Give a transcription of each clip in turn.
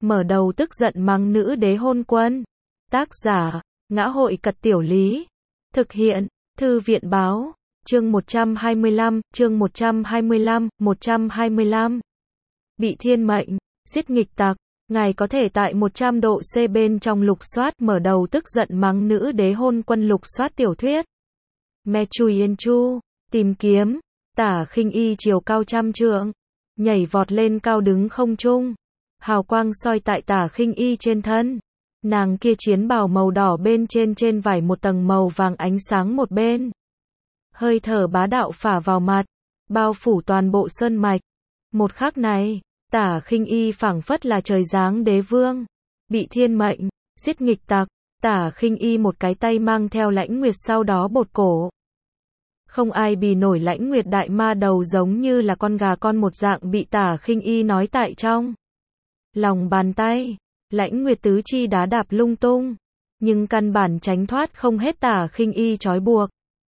mở đầu tức giận mắng nữ đế hôn quân. Tác giả, Ngã hội Cật Tiểu Lý. Thực hiện, Thư viện Báo. Chương 125, chương 125. Bị thiên mệnh, giết nghịch tặc. Ngài có thể tại 100 độ C bên trong lục soát mở đầu tức giận mắng nữ đế hôn quân lục soát tiểu thuyết. Me Chui Yên Chu, tìm kiếm, Tả Khinh Y chiều cao 100 trượng, nhảy vọt lên cao đứng không trung. Hào quang soi tại Tả Khinh Y trên thân. Nàng kia chiến bào màu đỏ bên trên vải một tầng màu vàng ánh sáng một bên. Hơi thở bá đạo phả vào mặt, bao phủ toàn bộ sơn mạch. Một khắc này, Tả Khinh Y phảng phất là trời giáng đế vương, bị thiên mệnh, giết nghịch tặc. Tả Khinh Y một cái tay mang theo Lãnh Nguyệt sau đó bột cổ. Không ai bì nổi Lãnh Nguyệt đại ma đầu giống như là con gà con một dạng bị Tả Khinh Y nói tại trong lòng bàn tay. Lãnh Nguyệt tứ chi đá đạp lung tung, nhưng căn bản tránh thoát không hết Tả Khinh Y trói buộc.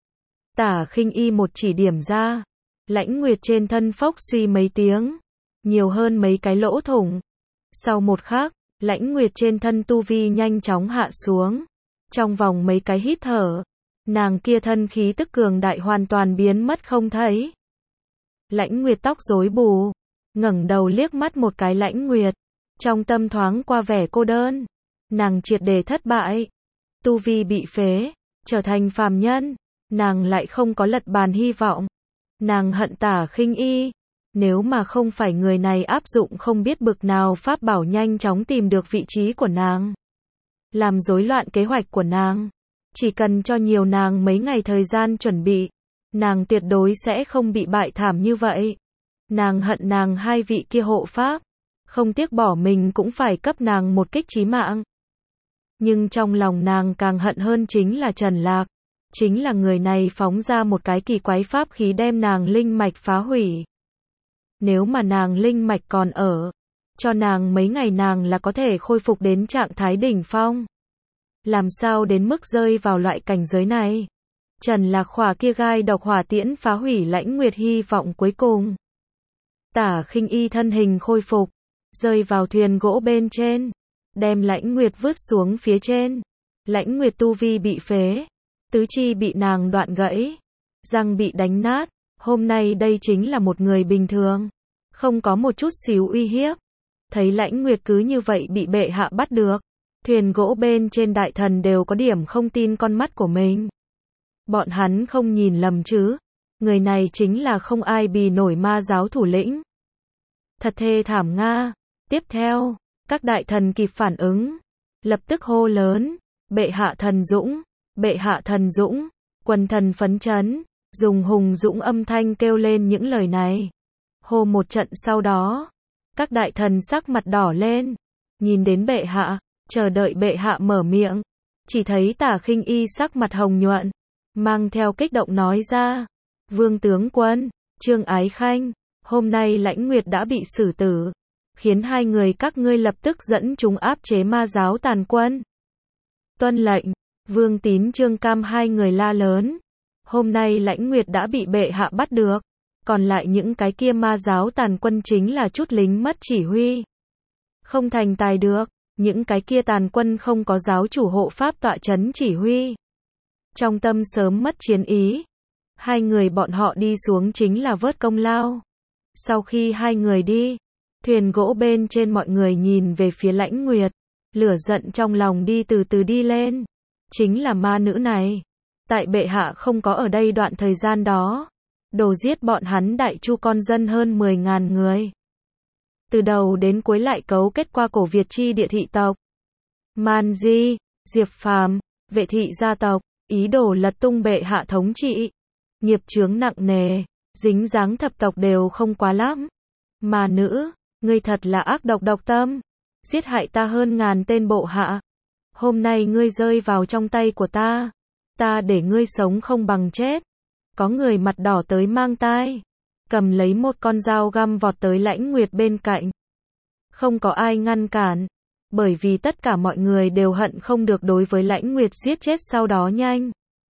Tả Khinh Y một chỉ điểm ra, Lãnh Nguyệt trên thân phốc suy mấy tiếng, nhiều hơn mấy cái lỗ thủng. Sau một khắc, Lãnh Nguyệt trên thân tu vi nhanh chóng hạ xuống. Trong vòng mấy cái hít thở, nàng kia thân khí tức cường đại hoàn toàn biến mất không thấy. Lãnh Nguyệt tóc rối bù, ngẩng đầu liếc mắt một cái Lãnh Nguyệt, trong tâm thoáng qua vẻ cô đơn. Nàng triệt để thất bại, tu vi bị phế, trở thành phàm nhân, nàng lại không có lật bàn hy vọng. Nàng hận Tả Khinh Y, nếu mà không phải người này áp dụng không biết bực nào pháp bảo nhanh chóng tìm được vị trí của nàng, làm rối loạn kế hoạch của nàng, chỉ cần cho nhiều nàng mấy ngày thời gian chuẩn bị, nàng tuyệt đối sẽ không bị bại thảm như vậy. Nàng hận nàng hai vị kia hộ pháp, không tiếc bỏ mình cũng phải cấp nàng một kích chí mạng. Nhưng trong lòng nàng càng hận hơn chính là Trần Lạc, chính là người này phóng ra một cái kỳ quái pháp khí đem nàng linh mạch phá hủy. Nếu mà nàng linh mạch còn ở, cho nàng mấy ngày nàng là có thể khôi phục đến trạng thái đỉnh phong. Làm sao đến mức rơi vào loại cảnh giới này? Trần Lạc khỏa kia gai độc hỏa tiễn phá hủy Lãnh Nguyệt hy vọng cuối cùng. Tả Khinh Y thân hình khôi phục, rơi vào thuyền gỗ bên trên, đem Lãnh Nguyệt vứt xuống phía trên. Lãnh Nguyệt tu vi bị phế, tứ chi bị nàng đoạn gãy, răng bị đánh nát. Hôm nay đây chính là một người bình thường, không có một chút xíu uy hiếp. Thấy Lãnh Nguyệt cứ như vậy bị bệ hạ bắt được, thuyền gỗ bên trên đại thần đều có điểm không tin con mắt của mình. Bọn hắn không nhìn lầm chứ? Người này chính là không ai bì nổi ma giáo thủ lĩnh. Thật thê thảm nga. Tiếp theo, các đại thần kịp phản ứng, lập tức hô lớn, bệ hạ thần dũng, bệ hạ thần dũng, quần thần phấn chấn, dùng hùng dũng âm thanh kêu lên những lời này. Hô một trận sau đó, các đại thần sắc mặt đỏ lên, nhìn đến bệ hạ, chờ đợi bệ hạ mở miệng. Chỉ thấy Tả Khinh Y sắc mặt hồng nhuận, mang theo kích động nói ra, Vương tướng quân, Trương Ái Khanh, hôm nay Lãnh Nguyệt đã bị xử tử, khiến hai người các ngươi lập tức dẫn chúng áp chế ma giáo tàn quân. Tuân lệnh. Vương Tín Trương Cam hai người la lớn, hôm nay Lãnh Nguyệt đã bị bệ hạ bắt được, còn lại những cái kia ma giáo tàn quân chính là chút lính mất chỉ huy, không thành tài được. Những cái kia tàn quân không có giáo chủ hộ pháp tọa chấn chỉ huy, trong tâm sớm mất chiến ý. Hai người bọn họ đi xuống chính là vớt công lao. Sau khi hai người đi, thuyền gỗ bên trên mọi người nhìn về phía Lãnh Nguyệt, lửa giận trong lòng đi từ từ đi lên. Chính là ma nữ này, tại bệ hạ không có ở đây đoạn thời gian đó, đồ giết bọn hắn Đại Chu con dân hơn 10.000 người. Từ đầu đến cuối lại cấu kết qua cổ Việt chi địa thị tộc, Man Di, Diệp Phàm, Vệ thị gia tộc, ý đồ lật tung bệ hạ thống trị. Nghiệp chướng nặng nề, dính dáng thập tộc đều không quá lắm. Ma nữ, ngươi thật là ác độc độc tâm, giết hại ta hơn 1000 tên bộ hạ. Hôm nay ngươi rơi vào trong tay của ta, ta để ngươi sống không bằng chết. Có người mặt đỏ tới mang tai, cầm lấy một con dao găm vọt tới Lãnh Nguyệt bên cạnh. Không có ai ngăn cản, bởi vì tất cả mọi người đều hận không được đối với Lãnh Nguyệt giết chết sau đó nhanh.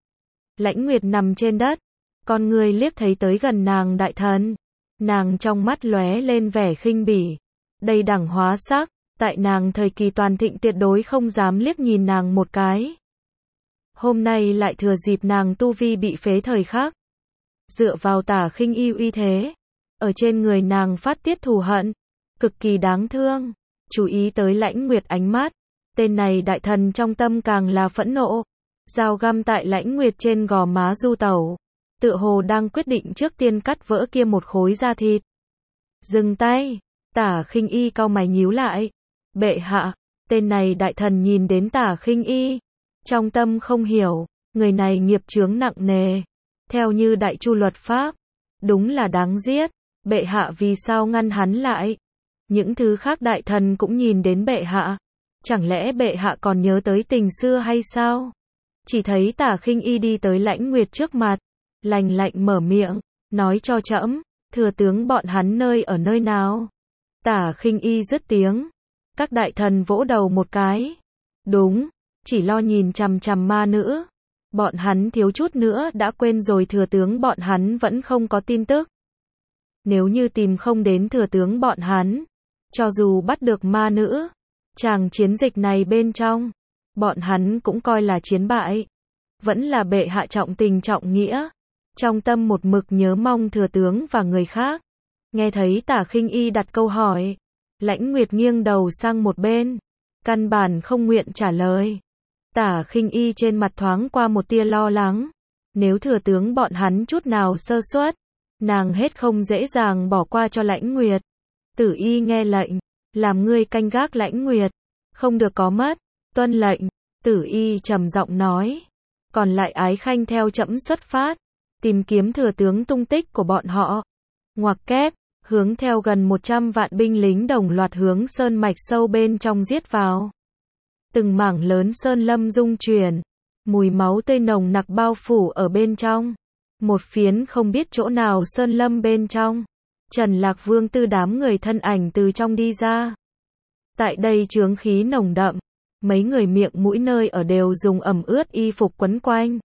Lãnh Nguyệt nằm trên đất, con người liếc thấy tới gần nàng đại thần, nàng trong mắt lóe lên vẻ khinh bỉ, đầy đẳng hóa sắc, Tại nàng thời kỳ toàn thịnh tuyệt đối không dám liếc nhìn nàng một cái. Hôm nay lại thừa dịp nàng tu vi bị phế thời khắc. Dựa vào Tả Khinh Y uy thế, ở trên người nàng phát tiết thù hận, cực kỳ đáng thương. Chú ý tới Lãnh Nguyệt ánh mắt, tên này đại thần trong tâm càng là phẫn nộ. Dao găm tại Lãnh Nguyệt trên gò má du tẩu, tựa hồ đang quyết định trước tiên cắt vỡ kia một khối da thịt. Dừng tay, Tả Khinh Y cau mày nhíu lại. Bệ hạ, tên này đại thần nhìn đến Tả Khinh Y, trong tâm không hiểu, người này nghiệp chướng nặng nề, theo như đại chu luật pháp, đúng là đáng giết, bệ hạ vì sao ngăn hắn lại? Những thứ khác đại thần cũng nhìn đến bệ hạ, chẳng lẽ bệ hạ còn nhớ tới tình xưa hay sao? Chỉ thấy Tả Khinh Y đi tới Lãnh Nguyệt trước mặt, lạnh lạnh mở miệng, nói cho trẫm, thừa tướng bọn hắn nơi ở nơi nào? Tả Khinh Y dứt tiếng, các đại thần vỗ đầu một cái. Đúng, chỉ lo nhìn chằm chằm ma nữ. Bọn hắn thiếu chút nữa đã quên rồi thừa tướng bọn hắn vẫn không có tin tức. Nếu như tìm không đến thừa tướng bọn hắn, cho dù bắt được ma nữ, chàng chiến dịch này bên trong, bọn hắn cũng coi là chiến bại. Vẫn là bệ hạ trọng tình trọng nghĩa, trong tâm một mực nhớ mong thừa tướng và người khác. Nghe thấy Tả Khinh Y đặt câu hỏi, Lãnh Nguyệt nghiêng đầu sang một bên, căn bản không nguyện trả lời. Tả Khinh Y trên mặt thoáng qua một tia lo lắng, nếu thừa tướng bọn hắn chút nào sơ suất, nàng hết không dễ dàng bỏ qua cho Lãnh Nguyệt. Tử Y nghe lệnh, làm ngươi canh gác Lãnh Nguyệt, không được có mất, tuân lệnh. Tử Y trầm giọng nói, còn lại ái khanh theo trẫm xuất phát, tìm kiếm thừa tướng tung tích của bọn họ. Ngoặc kép, hướng theo gần 100 vạn binh lính đồng loạt hướng sơn mạch sâu bên trong giết vào. Từng mảng lớn sơn lâm rung chuyển, mùi máu tươi nồng nặc bao phủ ở bên trong. Một phiến không biết chỗ nào sơn lâm bên trong, Trần Lạc Vương tư đám người thân ảnh từ trong đi ra. Tại đây chướng khí nồng đậm, mấy người miệng mũi nơi ở đều dùng ẩm ướt y phục quấn quanh.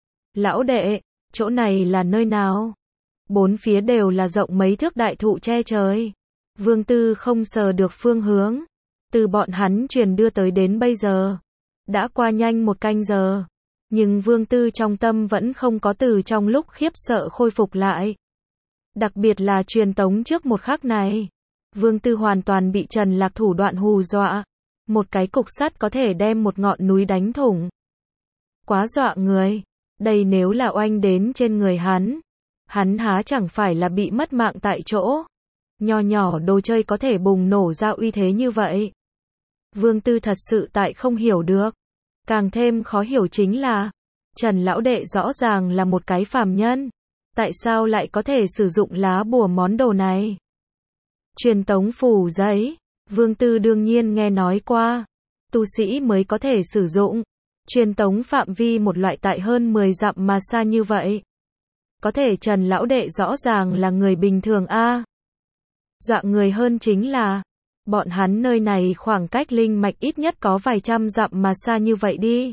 Lão đệ, chỗ này là nơi nào? Bốn phía đều là rộng mấy thước đại thụ che trời. Vương Tư không sờ được phương hướng. Từ bọn hắn truyền đưa tới đến bây giờ, đã qua nhanh 1 canh giờ. Nhưng Vương Tư trong tâm vẫn không có từ trong lúc khiếp sợ khôi phục lại. Đặc biệt là truyền tống trước một khắc này. Vương Tư hoàn toàn bị Trần Lạc thủ đoạn hù dọa. Một cái cục sắt có thể đem một ngọn núi đánh thủng. Quá dọa người. Đây nếu là oanh đến trên người hắn há chẳng phải là bị mất mạng tại chỗ. Nho nhỏ đồ chơi có thể bùng nổ ra uy thế như vậy. Vương Tư thật sự tại không hiểu được. Càng thêm khó hiểu chính là, Trần lão đệ rõ ràng là một cái phàm nhân. Tại sao lại có thể sử dụng lá bùa món đồ này? Truyền tống phù giấy, Vương Tư đương nhiên nghe nói qua. Tu sĩ mới có thể sử dụng. Truyền tống phạm vi một loại tại hơn 10 dặm mà xa như vậy. Có thể Trần lão đệ rõ ràng là người bình thường a. Dọa người hơn chính là, bọn hắn nơi này khoảng cách linh mạch ít nhất có vài trăm dặm mà xa như vậy đi.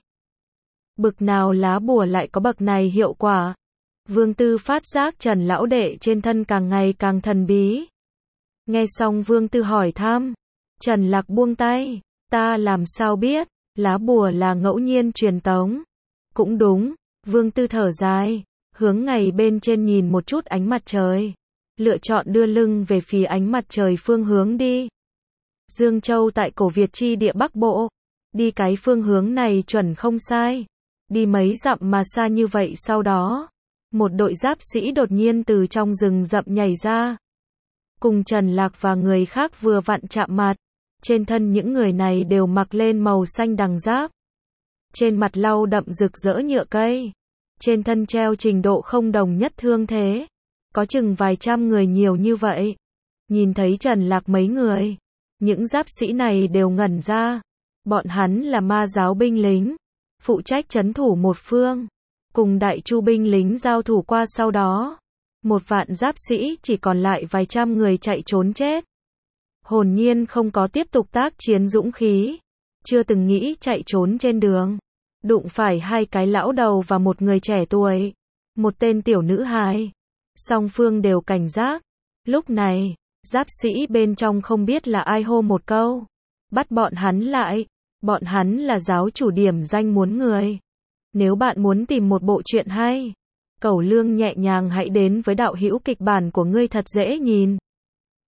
Bực nào lá bùa lại có bậc này hiệu quả? Vương Tư phát giác Trần lão đệ trên thân càng ngày càng thần bí. Nghe xong Vương Tư hỏi thăm, Trần Lạc buông tay, ta làm sao biết, lá bùa là ngẫu nhiên truyền tống. Cũng đúng, Vương Tư thở dài, hướng ngày bên trên nhìn một chút ánh mặt trời. Lựa chọn đưa lưng về phía ánh mặt trời phương hướng đi. Dương Châu tại cổ Việt chi địa Bắc Bộ. Đi cái phương hướng này chuẩn không sai. Đi mấy dặm mà xa như vậy sau đó. Một đội giáp sĩ đột nhiên từ trong rừng rậm nhảy ra. Cùng Trần Lạc và người khác vừa vặn chạm mặt. Trên thân những người này đều mặc lên màu xanh đằng giáp. Trên mặt lau đậm rực rỡ nhựa cây. Trên thân treo trình độ không đồng nhất thương thế. Có chừng vài trăm người nhiều như vậy. Nhìn thấy Trần Lạc mấy người. Những giáp sĩ này đều ngẩn ra. Bọn hắn là ma giáo binh lính. Phụ trách trấn thủ một phương. Cùng đại chu binh lính giao thủ qua sau đó. 1 vạn giáp sĩ chỉ còn lại vài trăm người chạy trốn chết. Hồn nhiên không có tiếp tục tác chiến dũng khí. Chưa từng nghĩ chạy trốn trên đường. Đụng phải 2 cái lão đầu và một người trẻ tuổi. Một tên tiểu nữ hài. Song phương đều cảnh giác. Lúc này, giáp sĩ bên trong không biết là ai hô một câu. Bắt bọn hắn lại. Bọn hắn là giáo chủ điểm danh muốn người. Nếu bạn muốn tìm một bộ truyện hay, Cẩu Lương nhẹ nhàng hãy đến với đạo hữu kịch bản của ngươi thật dễ nhìn.